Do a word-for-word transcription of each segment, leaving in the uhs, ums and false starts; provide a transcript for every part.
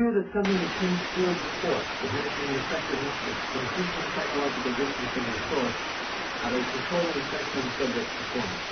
clear that something has changed field force, diminishing the effectiveness of increasing psychological distance from the source, how they control and effect on the subject's performance.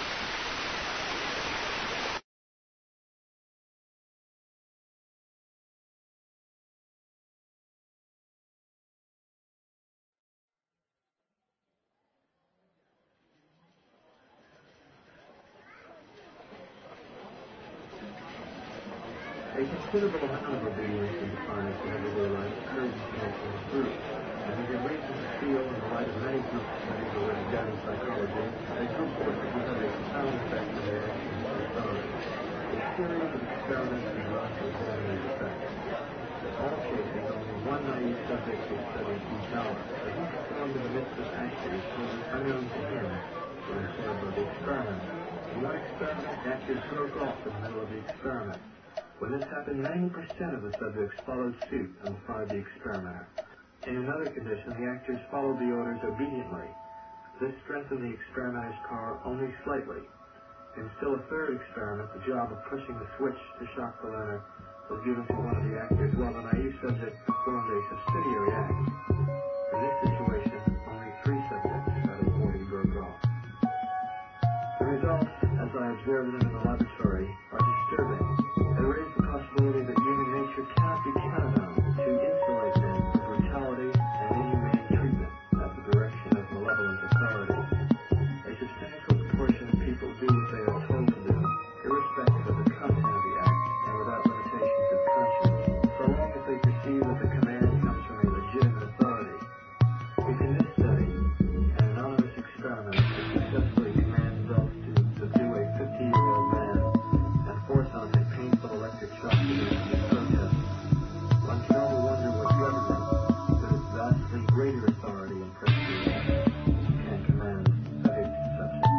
A considerable amount of obedience and defiance in everyday life occurs in connection with groups, and we can reason to feel in the light of many group studies already done in psychology that group forces will have a profound effect on the actions of authority. A series of experiments is run to examine these effects. In all cases, only one naive subject is studied each hour, but he performed in the midst of actors who were unknown to him or informed by the experiment. In one experiment, actors broke off in the middle of the experiment. When this happened, ninety percent of the subjects followed suit and followed the experimenter. In another condition, the actors followed the orders obediently. This strengthened the experimenter's power only slightly. In still a third experiment, the job of pushing the switch to shock the learner was given to one of the actors, while the naive subject performed a subsidiary act. In this situation, only three subjects out of forty broke off. The results, as I observed them in the laboratory, are disturbing. They raise the possibility that human nature cannot be counted on to insulate men from brutality and inhumane treatment at the direction of malevolent authorities. A substantial proportion of people do what they are told to do, irrespective of the content of the act and without limitations of conscience, so long as they perceive that the command comes from a legitimate authority. If in this study, an anonymous experimenter could successfully command himself to subdue a fifty-year-old man and force on him painful electric shocks against his protest, one can only wonder what government, with its vastly greater authority and prestige, can command of its subjects.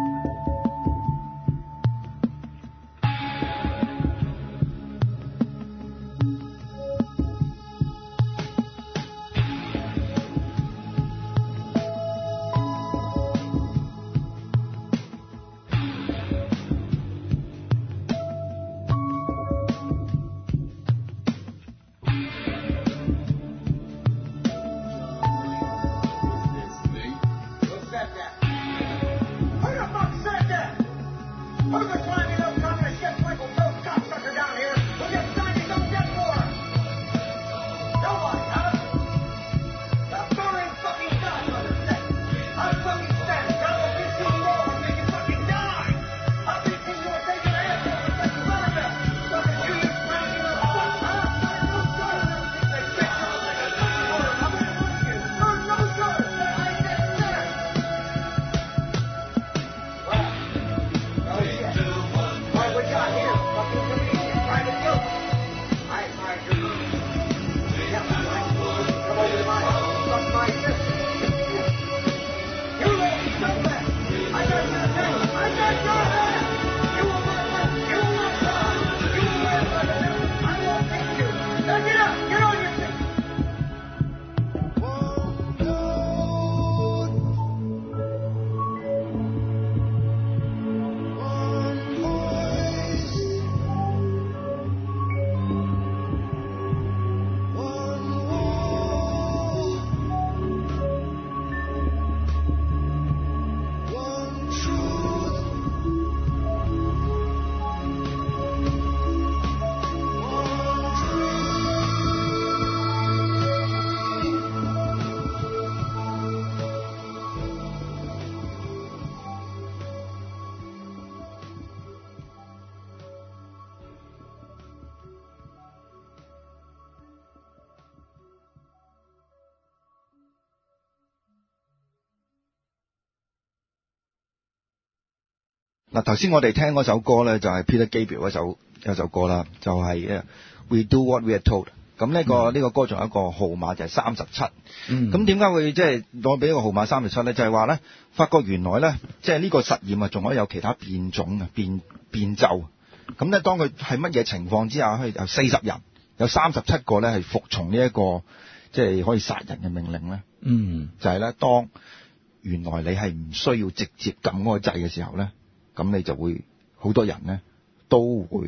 嗱，頭先我哋聽嗰首歌咧，就係 Peter Gabriel 嗰首有首歌啦，就係 We Do What We Are Told。咁呢個呢、嗯、個歌仲有一個號碼就係三十七。咁點解會即係攞俾一個號碼三十七咧？就係話咧，發覺原來咧，即係呢個實驗啊，仲可以有其他變種啊，變變奏。咁咧，當佢係乜嘢情況之下，可以有四十人，有三十七個咧係服從呢、這、一個即係可以殺人嘅命令咧。嗯，就係、是、咧，當原來你係唔需要直接撳嗰個掣嘅時候咧。咁你就會好多人咧都會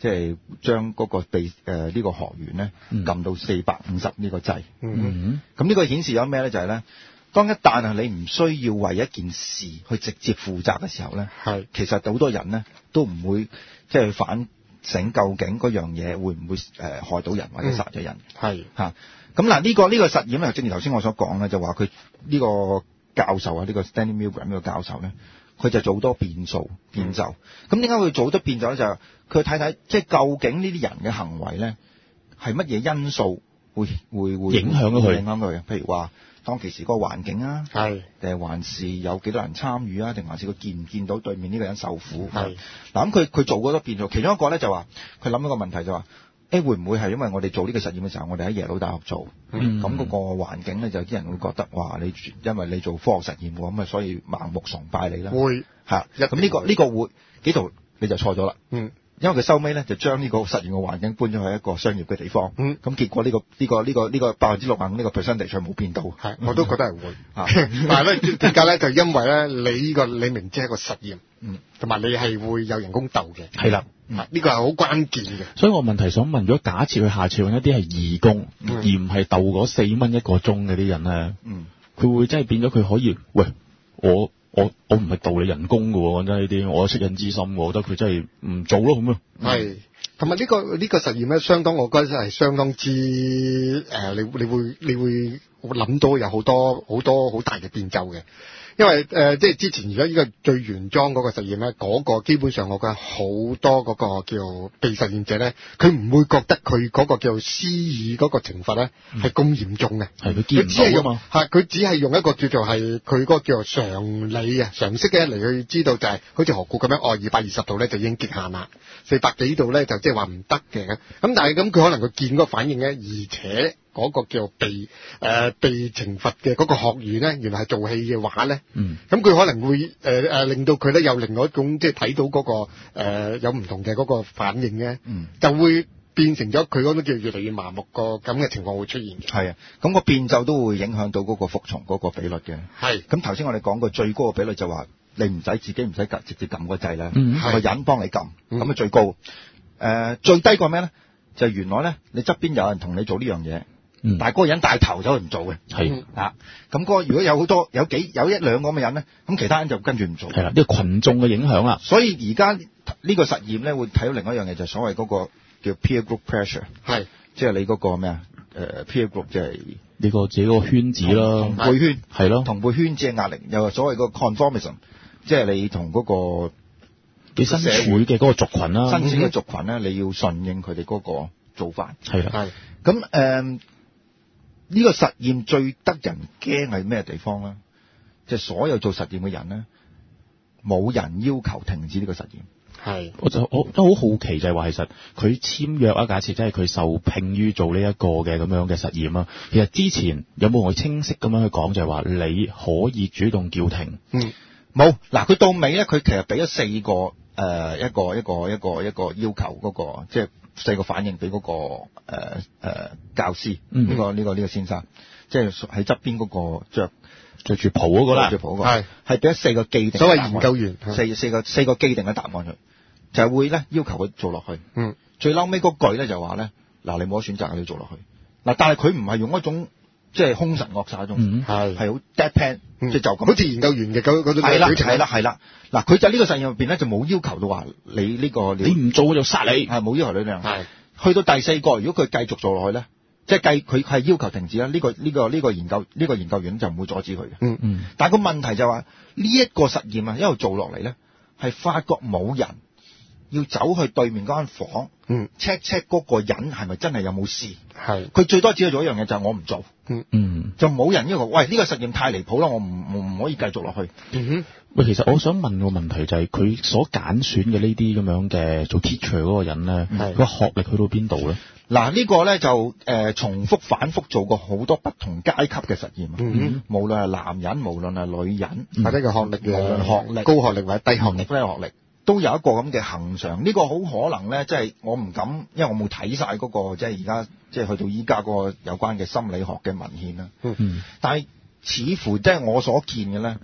即係將嗰個被誒呢、呃這個學員咧撳到四百五十呢個掣。 嗯， 咁呢個顯示咗咩咧？就係、是、咧，當一旦係你唔需要為一件事去直接負責嘅時候咧， 係其實好多人咧都唔會即係反省究竟嗰樣嘢會唔會誒、呃、害到人或者殺咗人。 係嚇咁嗱呢個呢、這個實驗咧，正如頭先我所講咧，就話佢呢個教授啊，呢、這個 Stanley Milgram 呢個教授咧，佢就做好多變數變奏。咁點解佢做得變奏咧？就係佢睇睇即係究竟呢啲人嘅行為咧係乜嘢因素會會會影響咗佢， 影響佢。譬如話當其時嗰個環境啊， 係定係還是有幾多人參與啊？定還是佢見唔見到對面呢個人受苦？ 係嗱咁佢佢做好多變數，其中一個咧就話佢諗一個問題就話。誒會唔會係因為我哋做呢個實驗嘅時候，我哋喺耶魯大學做，咁嗰、 嗯、 個環境咧就有啲人會覺得，哇！你因為你做科學實驗喎，咁啊所以盲目崇拜你啦。 會嚇，咁呢、這個呢、這個會幾度你就錯咗啦。 嗯， 因為佢收尾咧就將呢個實驗嘅環境搬咗去一個商業嘅地方。嗯，咁結果呢、這個呢、這個呢、這個呢、這個百分之六十五呢個 percentage 冇變到。 係，我都覺得係會。 啊， 但係咧點解咧？就因為咧你呢、這個你明知係一個實驗， 嗯， 同埋你係會有人工鬥嘅。 係啦。 呢、這個係好關鍵嘅， 所以我問題想問，如果假設佢下次揾一啲係義工，嗯、而唔係鬥嗰四蚊一個鐘嗰啲人咧，嗯，佢會真係變咗佢可以，喂，我我我唔係鬥你人工嘅喎，講真呢啲，我惻隱之心，我覺得佢真係唔做咯咁啊。 係，同埋呢個呢、這個實驗咧，相當我覺得係相當之誒、呃，你你會你會諗到有好多好多好大嘅變奏嘅。因為誒、呃，即係之前而家呢個最原裝嗰個實驗咧，嗰、那個基本上我覺得好多嗰個叫被實驗者咧，佢唔會覺得佢嗰個叫施以嗰個懲罰咧係咁嚴重嘅， 係佢見唔到啊嘛， 係佢只係用一個叫做係佢嗰個叫做常理啊常識嘅嚟去知道就係、是、好似何故咁樣，哦二百二十度咧就已經極限啦，四百幾度咧就即係話唔得嘅，咁但係咁佢可能佢見嗰個反應咧，而且。嗰、那個叫被誒、呃、被懲罰嘅嗰個學員咧，原來係做戲嘅話咧，嗯，咁佢可能會誒誒、呃、令到佢咧有另外一種即係睇到嗰、那個誒、呃、有唔同嘅嗰個反應咧，嗯，就會變成咗佢嗰種叫越嚟越麻木個咁嘅情況會出現嘅。係啊，咁、那個變奏都會影響到嗰個服從嗰個比率嘅。係，咁頭先我哋講過最高嘅比率就話你唔使自己唔使直接撳個掣啦，嗯，個人幫你撳，咁、嗯、啊最高。誒、呃、最低個咩咧？就係、原來咧你側邊有人同你做呢樣嘢。嗯、但係嗰個人帶頭走去唔做嘅，係啊，咁嗰個如果有好多有幾有一兩個咁嘅人咧，咁其他人就跟住唔做。係啦，呢、這個群眾嘅影響啦。所以而家呢個實驗咧，會睇到另外一樣嘢，就係所謂嗰個叫 peer group pressure，係即係你嗰個咩啊？誒、呃、peer group 即係呢個自己個圈子啦，同輩圈係咯，同輩圈子嘅壓力，又所謂個 conformism，即係你同嗰、那個你身處嘅嗰個族群啦，身處嘅族群咧，你要順應佢哋嗰個做法。係啦，係咁誒。呢、這個實驗最得人驚係咩地方咧？即係所有做實驗嘅人咧，冇人要求停止呢個實驗。係，我就我都好好奇就係話，其實佢簽約啊，假設即係佢受聘於做呢一個嘅咁樣嘅實驗啊。其實之前有冇我清晰咁樣去講，就係話你可以主動叫停。嗯，冇。嗱，佢到尾咧，佢其實俾咗四個誒、呃、一個一個一個一個要求嗰、那個，即係。四個反應俾嗰、那個誒誒、呃呃、教師，呢、嗯這個呢、這個呢、這個先生，即係喺側邊嗰個着着住袍嗰個啦，着袍嗰個係係俾咗四個既定所謂研究員，四四個四個既定嘅答案佢，就係會咧要求佢做落去。嗯，最嬲尾嗰句咧就話咧，嗱你冇得選擇，你要做落去。嗱，但係佢唔係用一種即係兇神惡煞嗰種，係係好 deadpan，即係就咁，好似研究員嘅嗰嗰種係啦係啦係啦。嗱，佢就呢個實驗入邊咧就冇要求到話你呢、這個你唔做我就殺你，係冇要求你呢樣。係去到第四個，如果佢繼續做落去咧，即係計佢係要求停止啦。呢、這個呢、這個呢、這個研究呢、這個研究員就唔會阻止佢嘅。嗯嗯。但係個問題就係話呢一個實驗啊，一路做落嚟咧，係發覺冇人要走去對面嗰間房，嗯 check check 嗰個人係咪真係有冇事？係。佢最多只係做一樣嘢，就係、是、我唔做。嗯嗯。就冇人要求，喂呢、這個實驗太離譜啦，我唔唔可以繼續落去。嗯哼。喂，其實我想問個問題就係佢所揀選嘅呢啲咁樣嘅做 teacher 嗰個人咧，個學歷去到邊度咧？嗱，呢個咧就誒、呃、重複反覆做過好多不同階級嘅實驗，嗯、無論係男人，無論係女人，或者個學歷，無論學歷高學歷或者低學歷，低學歷都有一個咁嘅恆常。呢、這個好可能咧，即、就、係、是、我唔敢，因為我冇睇晒嗰個即係而家即係去到依家嗰個有關嘅心理學嘅文獻啦。嗯，但係似乎即係我所見嘅咧。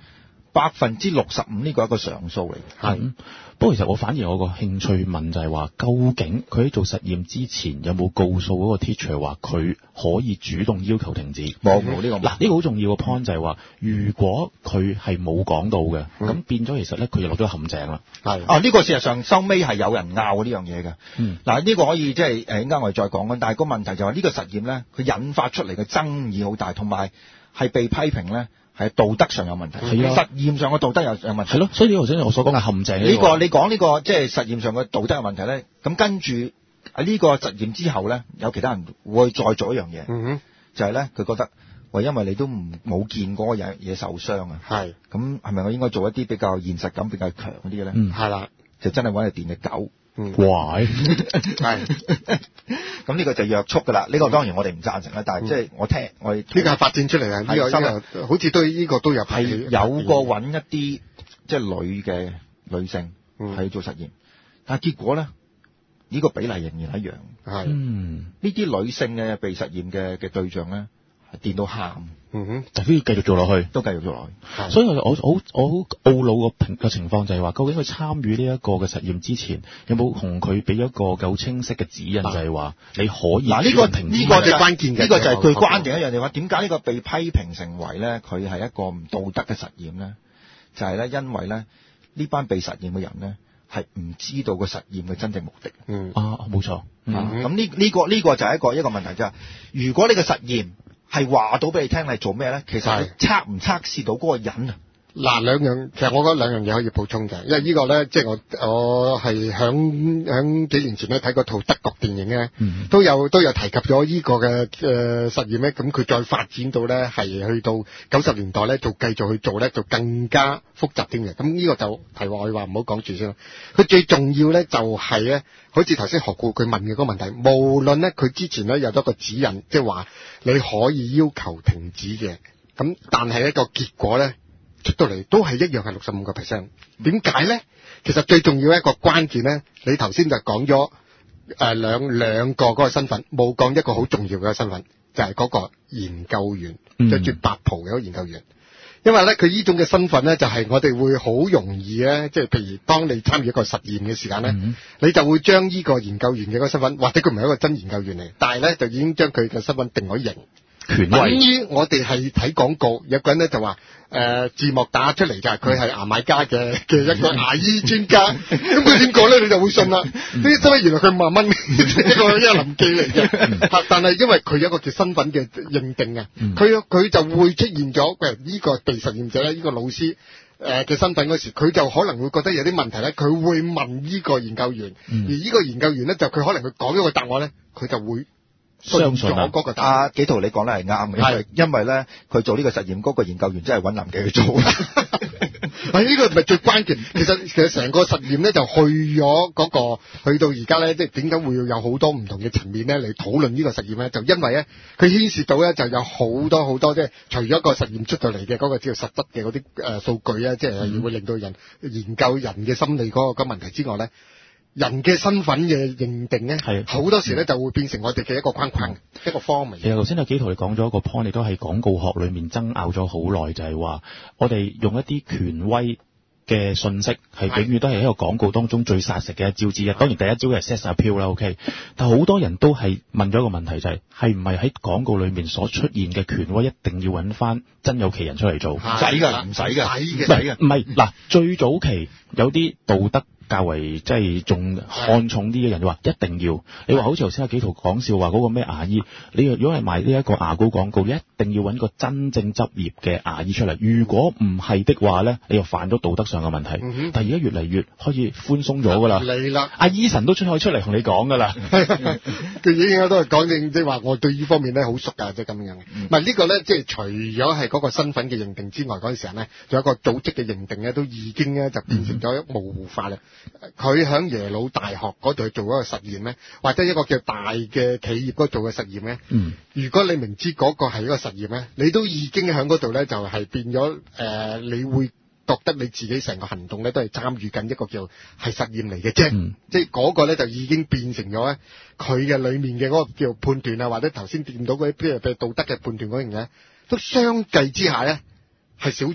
百分之六十五呢個係一個常數嚟嘅。 係、嗯，不過其實我反而我個興趣問就係話，究竟佢喺做實驗之前有冇告訴嗰個 teacher 話佢可以主動要求停止？ 冇冇呢個。 嗱，呢個好重要嘅 point 就係話，如果佢係冇講到嘅，咁、嗯、變咗其實咧佢就落咗陷阱啦。 係啊，呢、呢個事實上收尾係有人拗呢樣嘢嘅。嗯，嗱、呢、呢個可以即係誒，陣間我哋再講嘅。但係個問題就係呢個實驗咧，佢引發出嚟嘅爭議好大，同埋係被批評咧。係道德上有問題，係啊，實驗上嘅道德有有問題，係咯。所以頭先我所講嘅陷阱呢、呢個，你講呢、呢個即係、就是、實驗上嘅道德嘅問題咧。咁跟住喺呢個實驗之後咧，有其他人會再做一樣嘢，嗯哼，就係咧佢覺得，喂，因為你都唔冇見過嘢嘢受傷啊，係，咁係咪我應該做一啲比較現實感比較強啲嘅咧？嗯，係啦，就真係揾嚟電隻狗。嗯，怪係，咁呢個就約束噶啦。呢、呢個當然我哋唔贊成啦，但係即係我聽我呢、呢個係發展出嚟嘅，呢、呢個呢個好似對呢個都有係有個揾一啲即係女嘅女性係做實驗，嗯、但係結果咧呢、呢個比例仍然一樣。係，嗯，呢啲女性嘅被實驗嘅嘅對象咧係電到喊。嗯哼，就都要繼續做落去，都繼續做落去。所以我我我我好懊惱個個情況就係話，究竟佢參與呢一個嘅實驗之前，有冇同佢俾一個夠清晰嘅指引，就係話你可以嗱呢、呢個呢、呢個就係關鍵嘅，呢、呢個就係最關鍵一樣嘢。話點解呢個被批評成為咧，佢係一個唔道德嘅實驗咧？就係、是、咧，因為咧呢班被實驗嘅人咧係唔知道個實驗嘅真正目的。嗯啊，冇錯。咁呢呢個呢、呢個就係一個一個問題就係、是，如果呢個實驗係話到俾你聽，你做咩咧？其實係測唔測試到嗰個人啊？嗱，兩樣，其實我覺得兩樣嘢可以補充嘅，因為呢個咧，即係我我係響響幾年前咧睇過套德國電影咧、嗯，都有都有提及咗呢個嘅誒、呃、實驗咧。咁佢再發展到咧係去到九十年代咧，就繼續去做咧，就更加複雜啲嘅。咁呢個就題外話唔好講住先啦。佢最重要咧就係、是、咧，好似頭先何故佢問嘅嗰個問題，無論咧佢之前咧有咗個指引，即係話你可以要求停止嘅，咁但係一個結果咧。出到嚟都係一樣係六十五個 percent， 點解咧？其實最重要一個關鍵咧，你頭先就講咗誒兩兩個嗰個身份，冇講一個好重要嘅身份，就係、是、嗰個研究員，着、嗯、住白袍嘅嗰個研究員。因為咧佢呢種嘅身份咧，就係、是、我哋會好容易咧，即係譬如當你參與一個實驗嘅時間咧、嗯，你就會將呢個研究員嘅嗰個身份，或者佢唔係一個真研究員嚟，但係咧就已經將佢嘅身份定咗型。等於我哋係睇廣告，有個人咧就話誒、呃、字幕打出嚟就係佢係牙買加嘅嘅一個牙醫專家，咁佢點講咧你就會信啦。呢啲真係原來佢五萬蚊一個一個臨記嚟嘅，但係因為佢有一個叫身份嘅認定啊，佢佢就會出現咗誒呢個被實驗者咧，呢、這個老師誒嘅身份嗰時，佢就可能會覺得有啲問題咧，佢會問呢個研究員，嗯、而呢個研究員咧就佢可能佢講咗個答案咧，佢就會。相信啊！嗰個阿紀陶你講得係啱嘅，因為因為咧佢做呢個實驗嗰、嗰個研究員真係揾林記去做。係呢個唔係最關鍵，其實其實成個實驗咧就去咗嗰、嗰個去到而家咧，即係點解會有好多唔同嘅層面咧嚟討論呢個實驗咧？就因為咧佢牽涉到咧就有好多好多即係除咗個實驗出到嚟嘅嗰個叫實質嘅嗰啲誒數據啊，即係會令到人研究人嘅心理嗰個個問題之外咧。人嘅身份嘅認定咧，係好多時咧就會變成我哋嘅一個框框，嗯、一個方面。其實頭先有幾圖你講咗一個 point，你都係廣告學裏面爭拗咗好耐，就係、是、話我哋用一啲權威嘅信息，係永遠都係喺個廣告當中最殺食嘅一招之一。當然第一招係 sex appeal 啦 ，OK。但係好多人都係問咗一個問題，就係係唔係喺廣告裏面所出現嘅權威一定要揾翻真有其人出嚟做？唔使㗎，唔使㗎，唔使嘅。唔係嗱，最早期有啲道德較為即係仲看重啲嘅人就話一定要，你話好似頭先有幾圖講笑話嗰個咩牙醫，你如果係賣呢一個牙膏廣告，你一定要揾個真正執業嘅牙醫出嚟。如果唔係的話咧，你又犯咗道德上嘅問題。嗯、但係而家越嚟越開始寬鬆咗噶啦。你啦，阿醫神都出可以出嚟同你講噶啦。佢已經都係講正，即係話我對呢方面咧好熟啊，即係咁樣。唔、嗯、係、這個、呢個咧，即係除咗係嗰個身份嘅認定之外，嗰陣時候咧，仲有一個組織嘅認定咧，都已經咧就變成咗模糊化啦。佢喺耶魯大學嗰度做一個實驗咧，或者一個叫大嘅企業嗰度做嘅實驗咧。嗯。如果你明知嗰個係一個實驗咧，你都已經喺嗰度咧就係變咗誒、呃，你會覺得你自己成個行動咧都係參與緊一個叫係實驗嚟嘅啫。嗯。即係嗰個咧就已經變成咗咧佢嘅裡面嘅嗰個叫判斷啊，或者頭先掂到嗰啲譬如道德嘅判斷嗰樣嘢，都相繼之下咧係少咗，而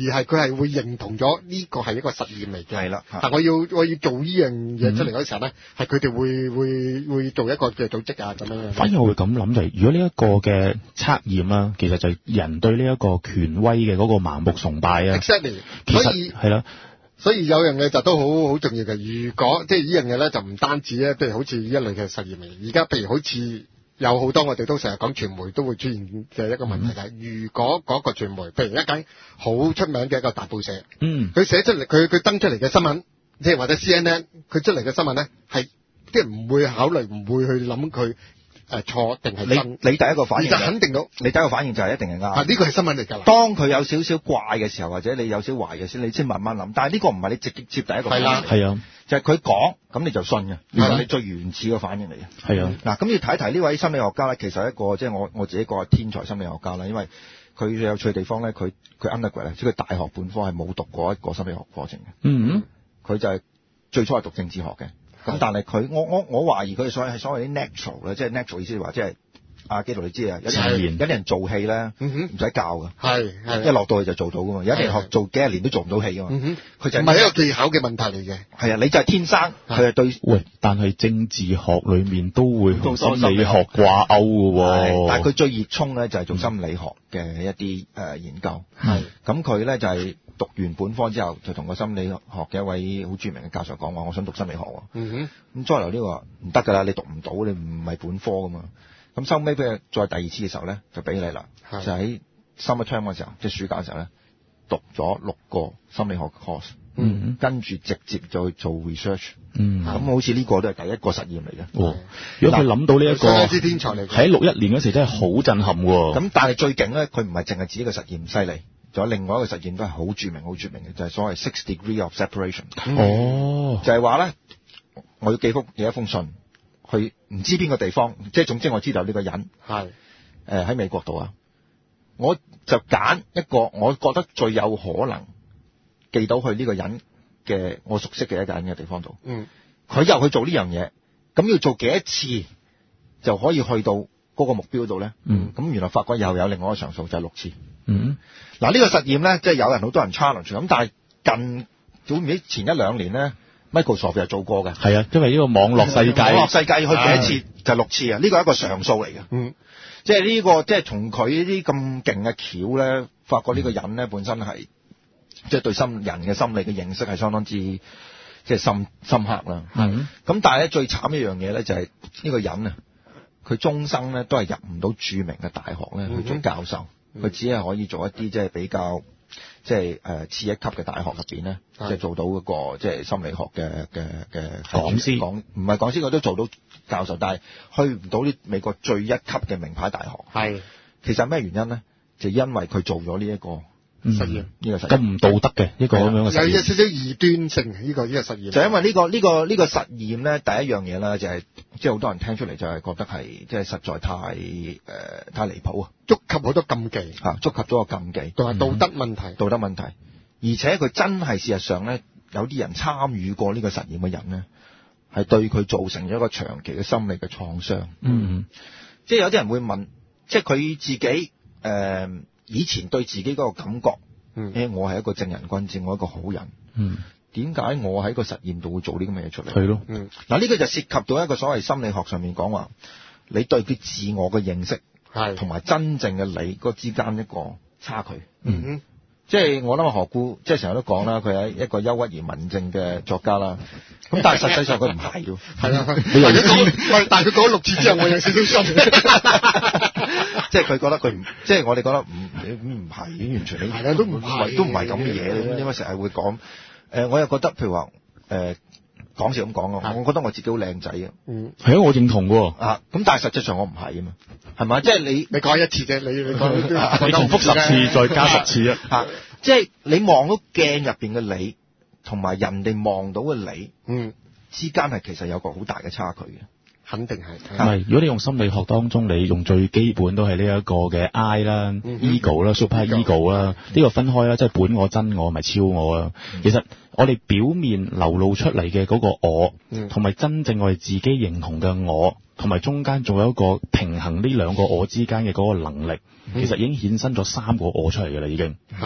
而係佢係會認同咗呢個係一個實驗嚟嘅。 係啦， 但我要我要做呢樣嘢出嚟嗰時候咧，係佢哋會會會做一個嘅組織啊咁樣。 反而我會咁諗就係，如果呢一個嘅測驗啦，其實就係人對呢一個權威嘅嗰個盲目崇拜啊。 Exactly， 其實係啦。 所以有樣嘢就都好好重要嘅。如果即係呢樣嘢咧，就唔單止咧，譬如好似呢一類嘅實驗嚟。而家譬如好似有好多我哋都成日講傳媒都會出現嘅一個問題就係、嗯，如果嗰個傳媒，譬如一間好出名嘅一個大報社，嗯，佢寫出嚟，佢佢登出嚟嘅新聞，即係或者 C N N， 佢出嚟嘅新聞咧，係即係唔會考慮，唔會去諗佢。誒錯定係真？你你第一個反應就肯定到，你第一個反應就係一定係啱。啊，呢個係新聞嚟㗎啦。當佢有少少怪嘅時候，或者你有少懷疑嘅時候，你先慢慢諗。但係呢個唔係你直接接第一個反應。係啦，係啊，就係佢講，咁你就信嘅。呢個係你最原始嘅反應嚟嘅。係啊。嗱，咁要睇一睇呢位心理學家咧，其實一個即係我我自己個天才心理學家啦，因為佢有趣嘅地方咧，佢佢 undergrad 即係佢大學本科係冇讀過一個心理學課程嘅。嗯。佢就係最初係讀政治學嘅。咁但係佢，我我我懷疑佢所謂係所謂啲 natural 咧，即係 natural 意思話，即係阿基督你知啊，有啲有啲人做戲咧，唔使教噶，係係一落到去就做到噶嘛，有啲人學做幾廿年都做唔到戲噶嘛，佢就唔係一個技巧嘅問題嚟嘅，係啊，你就係天生，佢係對。喂，但係政治學裏面都會同心理學掛鈎㗎喎，但係佢最熱衷咧就係做心理學嘅一啲誒研究，係咁佢咧就係。讀完本科之後，就同個心理學嘅一位好著名嘅教授講話，我想讀心理學喎。嗯哼。咁再嚟呢個唔得㗎啦，你讀唔到，你唔係本科㗎嘛。咁收尾俾佢再第二次嘅時候咧，就俾你啦。就喺 summer term 嘅時候，即係暑假嘅時候咧，讀咗六個心理學 course。嗯哼。跟住直接就去做 research。嗯。咁好似呢個都係第一個實驗嚟嘅。哦。如果佢諗到呢、這、一個，係天才嚟嘅。喺六一年嗰時真係好震撼喎。咁但係最勁咧，佢唔係淨係指呢個實驗犀利。仲有另外一個實驗都係好著名、好著名嘅，就係、是、所謂 six degree of separation。哦，就係話咧，我要寄封寄一封信去唔知邊個地方，即係總之我知道呢個人係誒喺美國度啊，我就揀一個我覺得最有可能寄到去呢個人嘅我熟悉嘅一個人嘅地方度。嗯，佢又去做呢樣嘢，咁要做幾多次就可以去到嗰個目標度咧？嗯，咁原來發覺又有另外一個常數，就係、是、六次。嗯，嗱、這、呢個實驗咧，即係有人好多人 challenge 咁，但係近早唔知前一兩年咧 ，Microsoft 又做過嘅。係啊，因為呢個網絡世界，網絡世界要去幾多次就六次啊，呢個係一個常數嚟嘅。嗯，即係呢個即係從佢呢啲咁勁嘅橋咧，發覺呢個人咧本身係即係對心人嘅心理嘅認識係相當之即係深深刻啦。嗯，咁但係咧最慘一樣嘢咧就係呢個人啊，佢終生咧都係入唔到著名嘅大學咧去做教授。佢只係可以做一啲即係比較即係誒次一級嘅大學入邊咧，即係做到嗰個即係心理學嘅嘅嘅講師，講唔係講師，佢都做到教授，但係去唔到啲美國最一級嘅名牌大學。係其實咩原因咧？就因為佢做咗呢一個實驗，呢、嗯這個實驗咁唔道德嘅一個咁樣嘅實驗，有少少異端性。呢、這個呢、這個實驗就因為呢、這個呢、這個呢、這個實驗咧，第一樣嘢啦，就係即係好多人聽出嚟就係覺得係即係實在太誒、呃、太離譜啊，觸及好多禁忌嚇，觸及咗個禁忌，同埋道德問題、嗯，道德問題。而且佢真係事實上咧，有啲人參與過呢個實驗嘅人咧，係對佢造成咗一個長期嘅心理嘅創傷。嗯，即係有啲人會問，即係佢自己誒。呃以前對自己嗰個感覺，嗯，欸、我係一個正人君子，我係一個好人，嗯，點解我喺個實驗度會做呢啲咁嘅嘢出嚟？係咯，嗯，嗱呢個就涉及到一個所謂心理學上面講話，你對佢自我嘅認識，係同埋真正嘅你嗰之間一個差距，嗯，嗯即係我諗阿何故，即係成日都講啦，佢係一個憂鬱而文靜嘅作家啦。咁但係實際上佢唔係喎。係啊，你又知？但係佢講六次之後，我有少少信。即係佢覺得佢唔，即係我哋覺得唔，你唔係完全你係啊，都唔係都唔係咁嘅嘢。點解成日會講？誒、呃，我又覺得譬如話誒講笑咁講啊，我覺得我自己好靚仔啊。嗯，係啊，我認同喎。啊，咁但係實際上我唔係啊嘛，係咪？即係你你講一次啫，你你講你重複十次再加十次啊。嚇，即係你望到鏡入邊嘅你，同埋人哋望到嘅你，嗯，之間係其實有個好大嘅差距嘅。肯定係，唔係如果你用心理學當中，你用最基本都係呢一個嘅 I 啦、嗯、ego 啦、super ego 啦，呢、這個分開啦，即係本我、真我，咪超我啦、嗯。其實我哋表面流露出嚟嘅嗰個我，同、嗯、埋真正我哋自己認同嘅我，同埋中間仲有一個平衡呢兩個我之間嘅嗰個能力、嗯，其實已經衍生咗三個我出嚟嘅啦，已經係。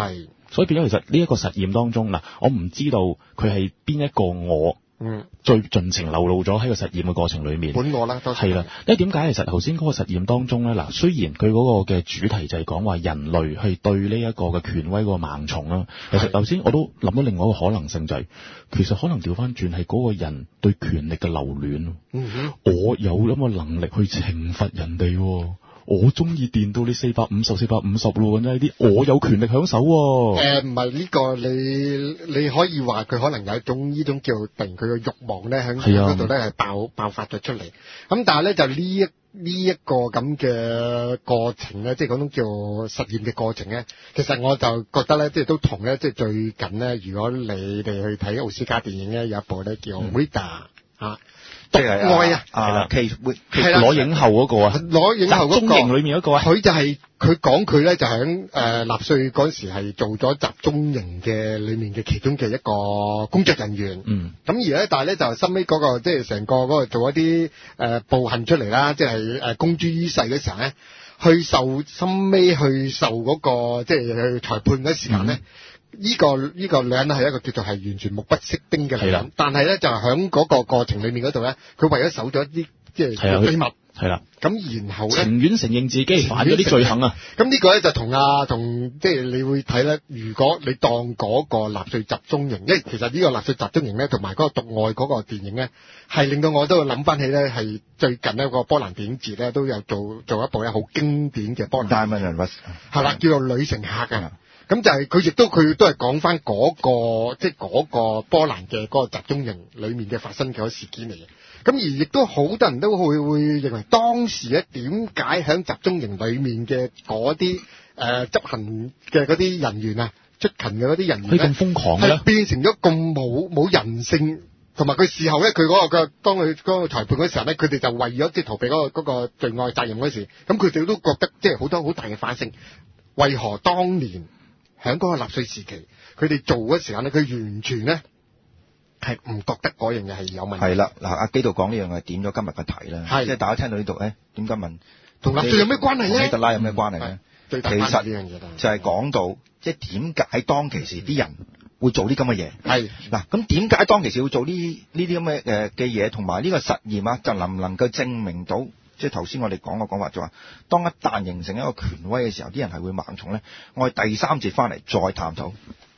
所以變咗其實呢一個實驗當中嗱，我唔知道佢係邊一個我。 嗯， 最盡情流露咗喺個實驗嘅過程裏面， 本我啦，都係啦。因為點解其實頭先嗰個實驗當中咧，嗱，雖然佢嗰個嘅主題就係講話人類係對呢一個嘅權威嗰個盲從啦，其實頭先我都諗到另外一個可能性就係、是，其實可能調翻轉係嗰個人對權力嘅留戀。 嗯哼， 我有咁嘅能力去懲罰人哋。我中意電到你四百五十、四百五十咯，呢啲我有權力享受。誒、 呃，唔係呢個你你可以話佢可能有一種呢種叫突然佢嘅慾望咧，喺嗰度咧係爆爆發咗出嚟。咁但係咧就呢一呢一個咁嘅過程咧，即係嗰種叫實驗嘅過程咧，其實我就覺得咧，即係都同咧，即係最近咧，如果你哋去睇奧斯卡電影咧，有一部咧叫《Rita》啊。 即係愛啊， 係啦 ，Kate Winslet 係啦， 攞影后嗰個啊， 攞影后嗰個集中營裏面嗰個啊， 佢就係佢講佢咧就喺誒納粹嗰時係做咗集中營嘅裏面嘅其中嘅一個工作人員。 嗯， 咁而咧，但係咧就收尾嗰個即係成個嗰個做一啲誒暴行出嚟啦，即係誒公諸於世嘅時候咧，去受收尾去受嗰個即係去裁判嘅時間咧。嗯呢、這個呢、這個女人係一個叫做係完全目不識丁嘅女人，但係咧就喺嗰個過程裏面嗰度咧，佢為咗守咗一啲即係秘密， 係啦， 咁然後咧情願承認自己犯咗啲罪行啊。 咁呢個咧就同啊同即係你會睇咧，如果你當嗰個納粹集中營，因為其實呢個納粹集中營咧，同埋嗰個獨愛嗰個電影咧，係令到我都會諗翻起咧，係最近一個波蘭電影節咧都有做做一部咧好經典嘅波蘭電影，係啦，叫做《女乘客》嘅。咁就係佢亦都佢都係講翻嗰個即係嗰個波蘭嘅嗰個集中營裏面嘅發生嘅事件嚟嘅。咁而亦都好多人都會會認為當時咧點解喺集中營裏面嘅嗰啲誒執行嘅嗰啲人員啊，出勤嘅嗰啲人員咧， 佢咁瘋狂咧， 係變成咗咁冇冇人性，同埋佢事後咧佢嗰個嘅當佢嗰個裁判嗰時候咧，佢哋就為咗即係逃避嗰個嗰個罪惡責任嗰時，咁佢哋都覺得即係好多好大嘅反省，為何當年喺嗰個納粹時期，佢哋做嘅時間咧，佢完全咧係唔覺得嗰樣嘢係有問題。 係啦，嗱，阿基度講呢樣係點咗今日嘅題啦。係，即係大家聽到呢度，誒點解問同納粹有咩關係咧？ 希特拉有咩關係咧？ 最大關係呢樣嘢就係講到，即係點解當其時啲人會做啲咁嘅嘢？係嗱，咁點解當其時要做呢呢啲咁嘅誒嘅嘢？同埋呢個實驗啊，就能唔能夠證明到？即係頭先我哋講嘅講法就話，當一旦形成一個權威嘅時候，啲人係會盲從咧。我哋第三節翻嚟再探討。